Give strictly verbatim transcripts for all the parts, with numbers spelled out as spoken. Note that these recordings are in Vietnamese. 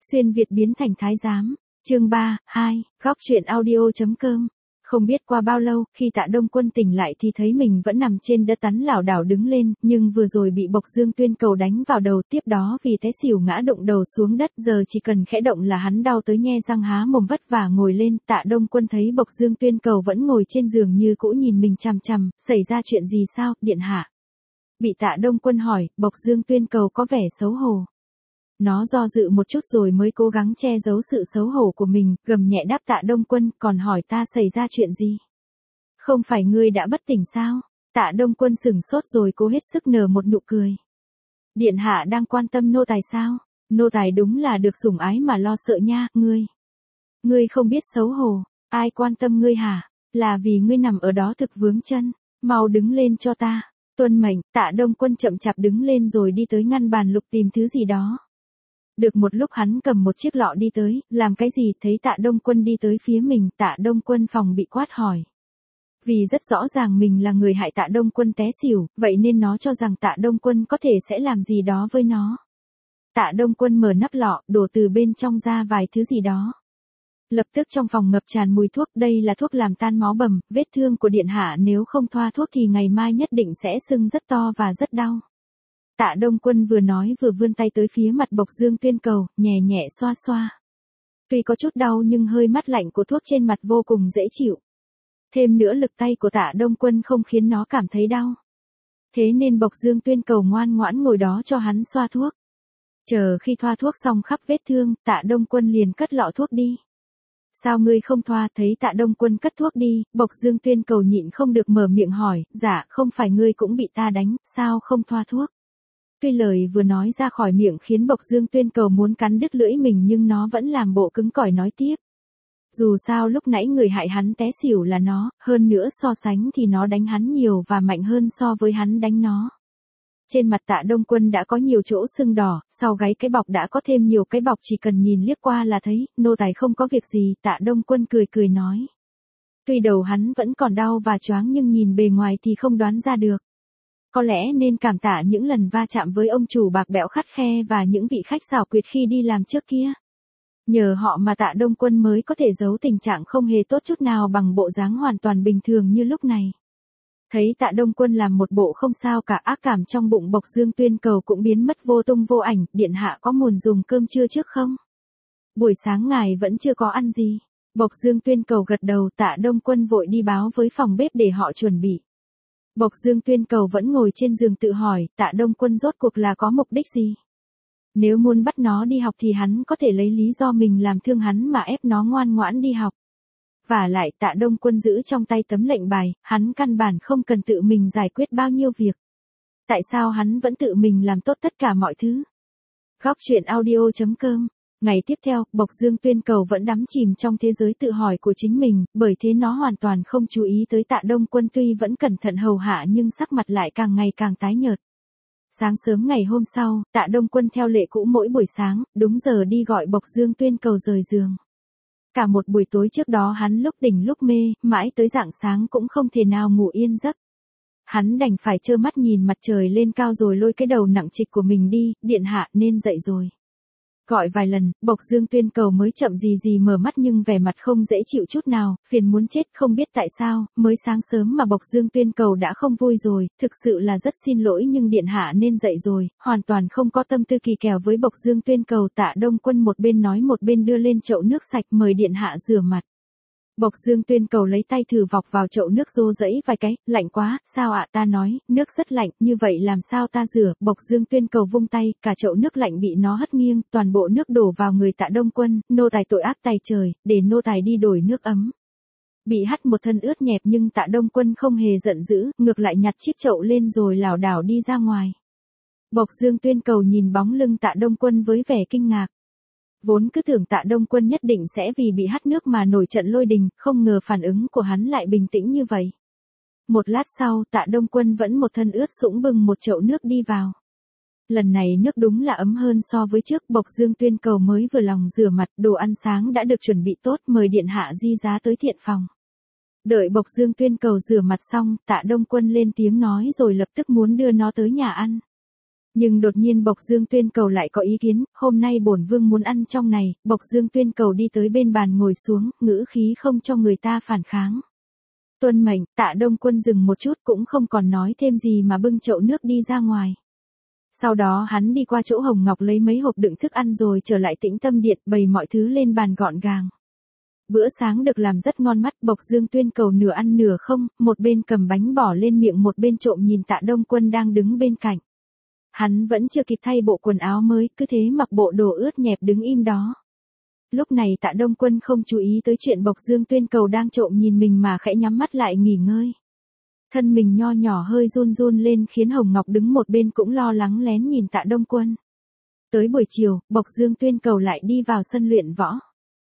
Xuyên Việt biến thành thái giám. Chương ba, hai, góc truyện audio.com. Không biết qua bao lâu, khi Tạ Đông Quân tỉnh lại thì thấy mình vẫn nằm trên đất tắn lảo đảo đứng lên, nhưng vừa rồi bị Bộc Dương Tuyên Cầu đánh vào đầu, tiếp đó vì té xỉu ngã đụng đầu xuống đất, giờ chỉ cần khẽ động là hắn đau tới nhe răng há mồm vất vả ngồi lên. Tạ Đông Quân thấy Bộc Dương Tuyên Cầu vẫn ngồi trên giường như cũ nhìn mình chằm chằm, xảy ra chuyện gì sao, điện hạ? Bị Tạ Đông Quân hỏi, Bộc Dương Tuyên Cầu có vẻ xấu hổ. Nó do dự một chút rồi mới cố gắng che giấu sự xấu hổ của mình, gầm nhẹ đáp Tạ Đông Quân, còn hỏi ta xảy ra chuyện gì? Không phải ngươi đã bất tỉnh sao? Tạ Đông Quân sửng sốt rồi cố hết sức nở một nụ cười. Điện hạ đang quan tâm nô tài sao? Nô tài đúng là được sủng ái mà lo sợ nha, ngươi. Ngươi không biết xấu hổ, ai quan tâm ngươi hả? Là vì ngươi nằm ở đó thực vướng chân, mau đứng lên cho ta. Tuân mệnh. Tạ Đông Quân chậm chạp đứng lên rồi đi tới ngăn bàn lục tìm thứ gì đó. Được một lúc hắn cầm một chiếc lọ đi tới, làm cái gì, thấy Tạ Đông Quân đi tới phía mình, Tạ Đông Quân phòng bị quát hỏi. Vì rất rõ ràng mình là người hại Tạ Đông Quân té xỉu, vậy nên nó cho rằng Tạ Đông Quân có thể sẽ làm gì đó với nó. Tạ Đông Quân mở nắp lọ, đổ từ bên trong ra vài thứ gì đó. Lập tức trong phòng ngập tràn mùi thuốc, đây là thuốc làm tan máu bầm, vết thương của điện hạ nếu không thoa thuốc thì ngày mai nhất định sẽ sưng rất to và rất đau. Tạ Đông Quân vừa nói vừa vươn tay tới phía mặt Bộc Dương Tuyên Cầu, nhẹ nhẹ xoa xoa. Tuy có chút đau nhưng hơi mát lạnh của thuốc trên mặt vô cùng dễ chịu. Thêm nữa lực tay của Tạ Đông Quân không khiến nó cảm thấy đau. Thế nên Bộc Dương Tuyên Cầu ngoan ngoãn ngồi đó cho hắn xoa thuốc. Chờ khi thoa thuốc xong khắp vết thương, Tạ Đông Quân liền cất lọ thuốc đi. Sao ngươi không thoa? Thấy Tạ Đông Quân cất thuốc đi, Bộc Dương Tuyên Cầu nhịn không được mở miệng hỏi, dạ không phải ngươi cũng bị ta đánh, sao không thoa thuốc? Tuy lời vừa nói ra khỏi miệng khiến Bộc Dương Tuyên Cầu muốn cắn đứt lưỡi mình nhưng nó vẫn làm bộ cứng cỏi nói tiếp. Dù sao lúc nãy người hại hắn té xỉu là nó, hơn nữa so sánh thì nó đánh hắn nhiều và mạnh hơn so với hắn đánh nó. Trên mặt Tạ Đông Quân đã có nhiều chỗ sưng đỏ, sau gáy cái bọc đã có thêm nhiều cái bọc, chỉ cần nhìn liếc qua là thấy, nô tài không có việc gì. Tạ Đông Quân cười cười nói. Tuy đầu hắn vẫn còn đau và choáng nhưng nhìn bề ngoài thì không đoán ra được. Có lẽ nên cảm tạ những lần va chạm với ông chủ bạc bẽo khắt khe và những vị khách xảo quyệt khi đi làm trước kia. Nhờ họ mà Tạ Đông Quân mới có thể giấu tình trạng không hề tốt chút nào bằng bộ dáng hoàn toàn bình thường như lúc này. Thấy Tạ Đông Quân làm một bộ không sao cả, ác cảm trong bụng Bộc Dương Tuyên Cầu cũng biến mất vô tung vô ảnh. Điện hạ có muốn dùng cơm trưa trước không? Buổi sáng ngài vẫn chưa có ăn gì. Bộc Dương Tuyên Cầu gật đầu. Tạ Đông Quân vội đi báo với phòng bếp để họ chuẩn bị. Bộc Dương Tuyên Cầu vẫn ngồi trên giường tự hỏi, Tạ Đông Quân rốt cuộc là có mục đích gì? Nếu muốn bắt nó đi học thì hắn có thể lấy lý do mình làm thương hắn mà ép nó ngoan ngoãn đi học. Vả lại Tạ Đông Quân giữ trong tay tấm lệnh bài, hắn căn bản không cần tự mình giải quyết bao nhiêu việc. Tại sao hắn vẫn tự mình làm tốt tất cả mọi thứ? Góc truyện audio.com. Ngày tiếp theo, Bộc Dương Tuyên Cầu vẫn đắm chìm trong thế giới tự hỏi của chính mình, bởi thế nó hoàn toàn không chú ý tới Tạ Đông Quân, tuy vẫn cẩn thận hầu hạ nhưng sắc mặt lại càng ngày càng tái nhợt. Sáng sớm ngày hôm sau, Tạ Đông Quân theo lệ cũ mỗi buổi sáng, đúng giờ đi gọi Bộc Dương Tuyên Cầu rời giường. Cả một buổi tối trước đó hắn lúc tỉnh lúc mê, mãi tới rạng sáng cũng không thể nào ngủ yên giấc. Hắn đành phải trơ mắt nhìn mặt trời lên cao rồi lôi cái đầu nặng trịch của mình đi, điện hạ nên dậy rồi. Gọi vài lần, Bộc Dương Tuyên Cầu mới chậm gì gì mở mắt nhưng vẻ mặt không dễ chịu chút nào, phiền muốn chết. Không biết tại sao, mới sáng sớm mà Bộc Dương Tuyên Cầu đã không vui rồi, thực sự là rất xin lỗi nhưng điện hạ nên dậy rồi, hoàn toàn không có tâm tư kỳ kèo với Bộc Dương Tuyên Cầu. Tạ Đông Quân một bên nói một bên đưa lên chậu nước sạch mời điện hạ rửa mặt. Bộc Dương Tuyên Cầu lấy tay thử vọc vào chậu nước rô rẫy vài cái, lạnh quá, sao ạ? Ta nói, nước rất lạnh, như vậy làm sao ta rửa? Bộc Dương Tuyên Cầu vung tay, cả chậu nước lạnh bị nó hất nghiêng, toàn bộ nước đổ vào người Tạ Đông Quân, nô tài tội ác tày trời, để nô tài đi đổi nước ấm. Bị hắt một thân ướt nhẹp nhưng Tạ Đông Quân không hề giận dữ, ngược lại nhặt chiếc chậu lên rồi lảo đảo đi ra ngoài. Bộc Dương Tuyên Cầu nhìn bóng lưng Tạ Đông Quân với vẻ kinh ngạc. Vốn cứ tưởng Tạ Đông Quân nhất định sẽ vì bị hắt nước mà nổi trận lôi đình, không ngờ phản ứng của hắn lại bình tĩnh như vậy. Một lát sau, Tạ Đông Quân vẫn một thân ướt sũng bưng một chậu nước đi vào. Lần này nước đúng là ấm hơn so với trước. Bộc Dương Tuyên Cầu mới vừa lòng rửa mặt, đồ ăn sáng đã được chuẩn bị tốt, mời điện hạ di giá tới thiện phòng. Đợi Bộc Dương Tuyên Cầu rửa mặt xong, Tạ Đông Quân lên tiếng nói rồi lập tức muốn đưa nó tới nhà ăn. Nhưng đột nhiên Bộc Dương Tuyên Cầu lại có ý kiến, hôm nay bổn vương muốn ăn trong này, Bộc Dương Tuyên Cầu đi tới bên bàn ngồi xuống, ngữ khí không cho người ta phản kháng. Tuân mệnh, Tạ Đông Quân dừng một chút cũng không còn nói thêm gì mà bưng chậu nước đi ra ngoài. Sau đó hắn đi qua chỗ Hồng Ngọc lấy mấy hộp đựng thức ăn rồi trở lại Tĩnh Tâm Điện bày mọi thứ lên bàn gọn gàng. Bữa sáng được làm rất ngon mắt, Bộc Dương Tuyên Cầu nửa ăn nửa không, một bên cầm bánh bỏ lên miệng một bên trộm nhìn Tạ Đông Quân đang đứng bên cạnh. Hắn vẫn chưa kịp thay bộ quần áo mới, cứ thế mặc bộ đồ ướt nhẹp đứng im đó. Lúc này Tạ Đông Quân không chú ý tới chuyện Bộc Dương Tuyên Cầu đang trộm nhìn mình mà khẽ nhắm mắt lại nghỉ ngơi. Thân mình nho nhỏ hơi run run lên khiến Hồng Ngọc đứng một bên cũng lo lắng lén nhìn Tạ Đông Quân. Tới buổi chiều, Bộc Dương Tuyên Cầu lại đi vào sân luyện võ.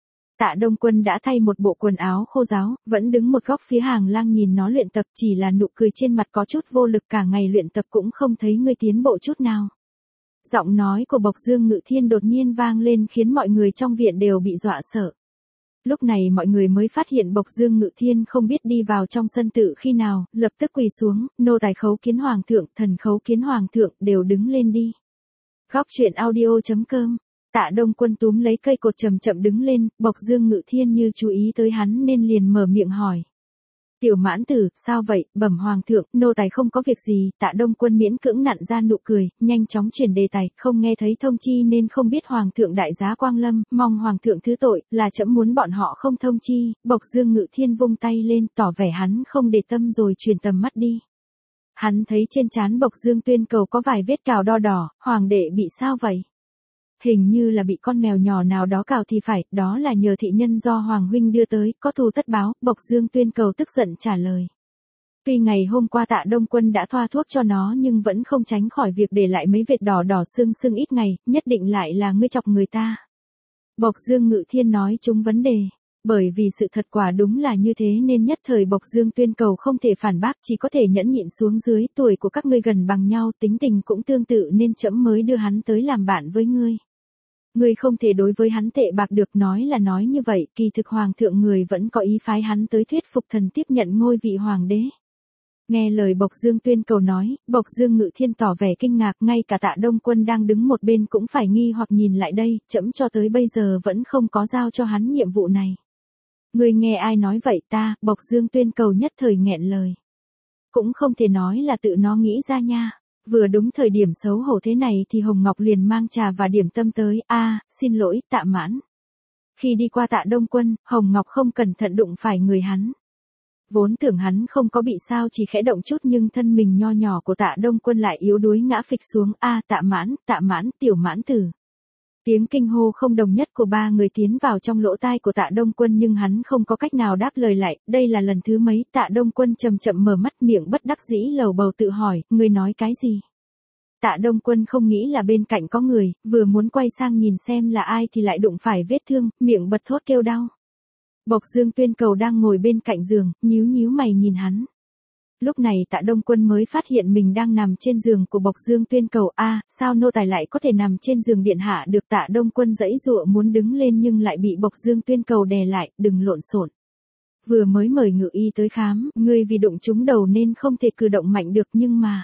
Tạ Đông Quân đã thay một bộ quần áo khô ráo, vẫn đứng một góc phía hàng lang nhìn nó luyện tập, chỉ là nụ cười trên mặt có chút vô lực, cả ngày luyện tập cũng không thấy ngươi tiến bộ chút nào. Giọng nói của Bộc Dương Ngự Thiên đột nhiên vang lên khiến mọi người trong viện đều bị dọa sợ. Lúc này mọi người mới phát hiện Bộc Dương Ngự Thiên không biết đi vào trong sân tự khi nào, lập tức quỳ xuống, nô tài khấu kiến hoàng thượng, thần khấu kiến hoàng thượng, đều đứng lên đi. Góc truyện audio chấm com. Tạ Đông Quân túm lấy cây cột chậm chậm đứng lên, Bộc Dương Ngự Thiên như chú ý tới hắn nên liền mở miệng hỏi. Tiểu Mãn Tử, sao vậy, bẩm hoàng thượng, nô tài không có việc gì, Tạ Đông Quân miễn cưỡng nặn ra nụ cười, nhanh chóng chuyển đề tài, không nghe thấy thông chi nên không biết hoàng thượng đại giá quang lâm, mong hoàng thượng thứ tội, là trẫm muốn bọn họ không thông chi. Bộc Dương Ngự Thiên vung tay lên, tỏ vẻ hắn không để tâm rồi chuyển tầm mắt đi. Hắn thấy trên trán Bộc Dương Tuyên Cầu có vài vết cào đo đỏ, hoàng đệ bị sao vậy? Hình như là bị con mèo nhỏ nào đó cào thì phải, đó là nhờ thị nhân do Hoàng huynh đưa tới, có thù tất báo, Bộc Dương Tuyên Cầu tức giận trả lời. Tuy ngày hôm qua Tạ Đông Quân đã thoa thuốc cho nó nhưng vẫn không tránh khỏi việc để lại mấy vệt đỏ đỏ sưng sưng ít ngày, nhất định lại là ngươi chọc người ta. Bộc Dương Ngự Thiên nói trúng vấn đề. Bởi vì sự thật quả đúng là như thế nên nhất thời Bộc Dương Tuyên Cầu không thể phản bác, chỉ có thể nhẫn nhịn xuống dưới, tuổi của các ngươi gần bằng nhau, tính tình cũng tương tự nên trẫm mới đưa hắn tới làm bạn với ngươi. Ngươi không thể đối với hắn tệ bạc được, nói là nói như vậy, kỳ thực hoàng thượng người vẫn có ý phái hắn tới thuyết phục thần tiếp nhận ngôi vị hoàng đế. Nghe lời Bộc Dương Tuyên Cầu nói, Bộc Dương Ngự Thiên tỏ vẻ kinh ngạc, ngay cả Tạ Đông Quân đang đứng một bên cũng phải nghi hoặc nhìn lại đây, trẫm cho tới bây giờ vẫn không có giao cho hắn nhiệm vụ này. Ngươi nghe ai nói vậy ta, Bộc Dương Tuyên Cầu nhất thời nghẹn lời. Cũng không thể nói là tự nó nghĩ ra nha. Vừa đúng thời điểm xấu hổ thế này thì Hồng Ngọc liền mang trà và điểm tâm tới, a à, xin lỗi, Tạ Mãn. Khi đi qua Tạ Đông Quân, Hồng Ngọc không cẩn thận đụng phải người hắn. Vốn tưởng hắn không có bị sao chỉ khẽ động chút nhưng thân mình nho nhỏ của Tạ Đông Quân lại yếu đuối ngã phịch xuống, a à, Tạ Mãn, Tạ Mãn, Tiểu Mãn Tử. Tiếng kinh hô không đồng nhất của ba người tiến vào trong lỗ tai của Tạ Đông Quân nhưng hắn không có cách nào đáp lời lại, đây là lần thứ mấy. Tạ Đông Quân chậm chậm mở mắt, miệng bất đắc dĩ lầu bầu tự hỏi, ngươi nói cái gì? Tạ Đông Quân không nghĩ là bên cạnh có người, vừa muốn quay sang nhìn xem là ai thì lại đụng phải vết thương, miệng bật thốt kêu đau. Bộc Dương Tuyên Cầu đang ngồi bên cạnh giường, nhíu nhíu mày nhìn hắn. Lúc này Tạ Đông Quân mới phát hiện mình đang nằm trên giường của Bộc Dương Tuyên Cầu, a à, sao nô tài lại có thể nằm trên giường điện hạ được? Tạ Đông Quân giãy giụa muốn đứng lên nhưng lại bị Bộc Dương Tuyên Cầu đè lại, đừng lộn xộn. Vừa mới mời ngự y tới khám, ngươi vì đụng trúng đầu nên không thể cử động mạnh được nhưng mà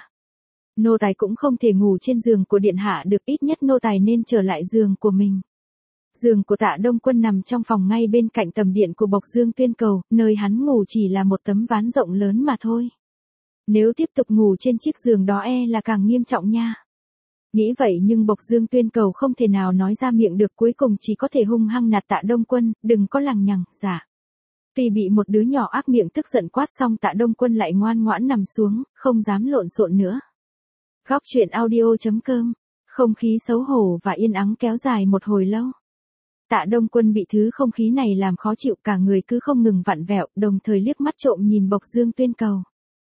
nô tài cũng không thể ngủ trên giường của điện hạ được, ít nhất nô tài nên trở lại giường của mình. Giường của Tạ Đông Quân nằm trong phòng ngay bên cạnh tầm điện của Bộc Dương Tuyên Cầu, nơi hắn ngủ chỉ là một tấm ván rộng lớn mà thôi. Nếu tiếp tục ngủ trên chiếc giường đó e là càng nghiêm trọng nha. Nghĩ vậy nhưng Bộc Dương Tuyên Cầu không thể nào nói ra miệng được, cuối cùng chỉ có thể hung hăng nạt Tạ Đông Quân, đừng có lằng nhằng, dạ. Tuy bị một đứa nhỏ ác miệng tức giận quát xong Tạ Đông Quân lại ngoan ngoãn nằm xuống, không dám lộn xộn nữa. Góc truyện audio chấm com, không khí xấu hổ và yên ắng kéo dài một hồi lâu. Tạ Đông Quân bị thứ không khí này làm khó chịu, cả người cứ không ngừng vặn vẹo, đồng thời liếc mắt trộm nhìn Bộc Dương Tuyên Cầu.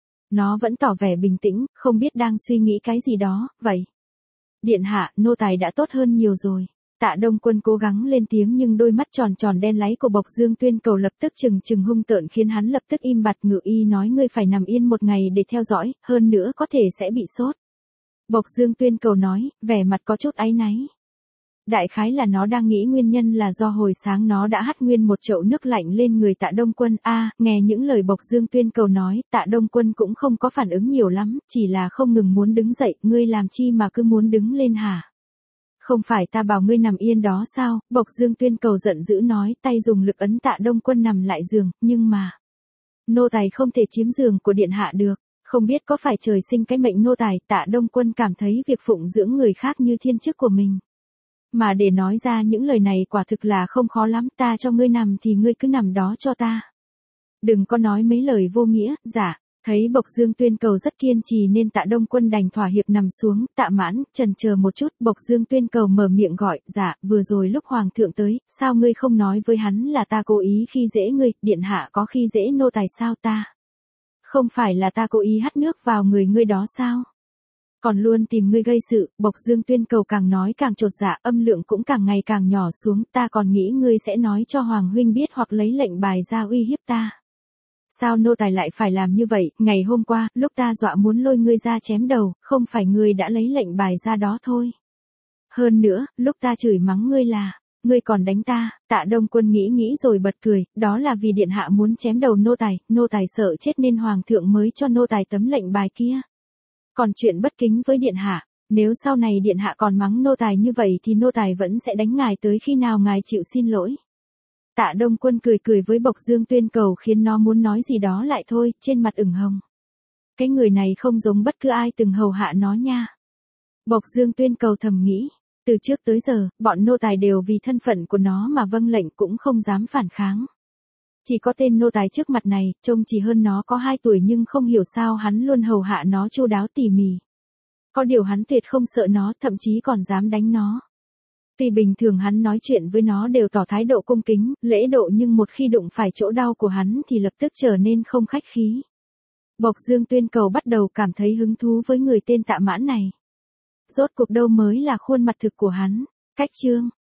Nó vẫn tỏ vẻ bình tĩnh, không biết đang suy nghĩ cái gì đó, vậy. Điện hạ, nô tài đã tốt hơn nhiều rồi. Tạ Đông Quân cố gắng lên tiếng nhưng đôi mắt tròn tròn đen láy của Bộc Dương Tuyên Cầu lập tức trừng trừng hung tợn khiến hắn lập tức im bặt. Ngự y nói ngươi phải nằm yên một ngày để theo dõi, hơn nữa có thể sẽ bị sốt. Bộc Dương Tuyên Cầu nói, vẻ mặt có chút áy náy. Đại khái là nó đang nghĩ nguyên nhân là do hồi sáng nó đã hắt nguyên một chậu nước lạnh lên người Tạ Đông Quân. A, nghe những lời Bộc Dương Tuyên cầu nói, Tạ Đông Quân cũng không có phản ứng nhiều lắm, chỉ là không ngừng muốn đứng dậy, ngươi làm chi mà cứ muốn đứng lên hả? Không phải ta bảo ngươi nằm yên đó sao? Bộc Dương Tuyên cầu giận dữ nói, tay dùng lực ấn Tạ Đông Quân nằm lại giường, nhưng mà nô tài không thể chiếm giường của điện hạ được. Không biết có phải trời sinh cái mệnh nô tài, Tạ Đông Quân cảm thấy việc phụng dưỡng người khác như thiên chức của mình. Mà để nói ra những lời này quả thực là không khó lắm, ta cho ngươi nằm thì ngươi cứ nằm đó cho ta. Đừng có nói mấy lời vô nghĩa, dạ. Thấy Bộc Dương Tuyên cầu rất kiên trì nên Tạ Đông Quân đành thỏa hiệp nằm xuống. Tạ Mãn chần chờ một chút, Bộc Dương Tuyên cầu mở miệng gọi, dạ, vừa rồi lúc hoàng thượng tới, sao ngươi không nói với hắn là ta cố ý khi dễ ngươi, điện hạ có khi dễ nô tài sao ta? Không phải là ta cố ý hắt nước vào người ngươi đó sao? Còn luôn tìm ngươi gây sự. Bộc Dương Tuyên cầu càng nói càng chột dạ, âm lượng cũng càng ngày càng nhỏ xuống, ta còn nghĩ ngươi sẽ nói cho Hoàng huynh biết hoặc lấy lệnh bài ra uy hiếp ta. Sao nô tài lại phải làm như vậy? Ngày hôm qua, lúc ta dọa muốn lôi ngươi ra chém đầu, không phải ngươi đã lấy lệnh bài ra đó thôi. Hơn nữa, lúc ta chửi mắng ngươi là, ngươi còn đánh ta. Tạ Đông Quân nghĩ nghĩ rồi bật cười, đó là vì điện hạ muốn chém đầu nô tài, nô tài sợ chết nên hoàng thượng mới cho nô tài tấm lệnh bài kia. Còn chuyện bất kính với điện hạ, nếu sau này điện hạ còn mắng nô tài như vậy thì nô tài vẫn sẽ đánh ngài tới khi nào ngài chịu xin lỗi. Tạ Đông Quân cười cười với Bộc Dương Tuyên cầu khiến nó muốn nói gì đó lại thôi, trên mặt ửng hồng. Cái người này không giống bất cứ ai từng hầu hạ nó nha. Bộc Dương Tuyên cầu thầm nghĩ, từ trước tới giờ, bọn nô tài đều vì thân phận của nó mà vâng lệnh cũng không dám phản kháng. Chỉ có tên nô tài trước mặt này, trông chỉ hơn nó có hai tuổi nhưng không hiểu sao hắn luôn hầu hạ nó chu đáo tỉ mỉ. Có điều hắn tuyệt không sợ nó, thậm chí còn dám đánh nó. Vì bình thường hắn nói chuyện với nó đều tỏ thái độ cung kính, lễ độ nhưng một khi đụng phải chỗ đau của hắn thì lập tức trở nên không khách khí. Bộc Dương Tuyên cầu bắt đầu cảm thấy hứng thú với người tên Tạ Mãn này. Rốt cuộc đâu mới là khuôn mặt thực của hắn. Cách chương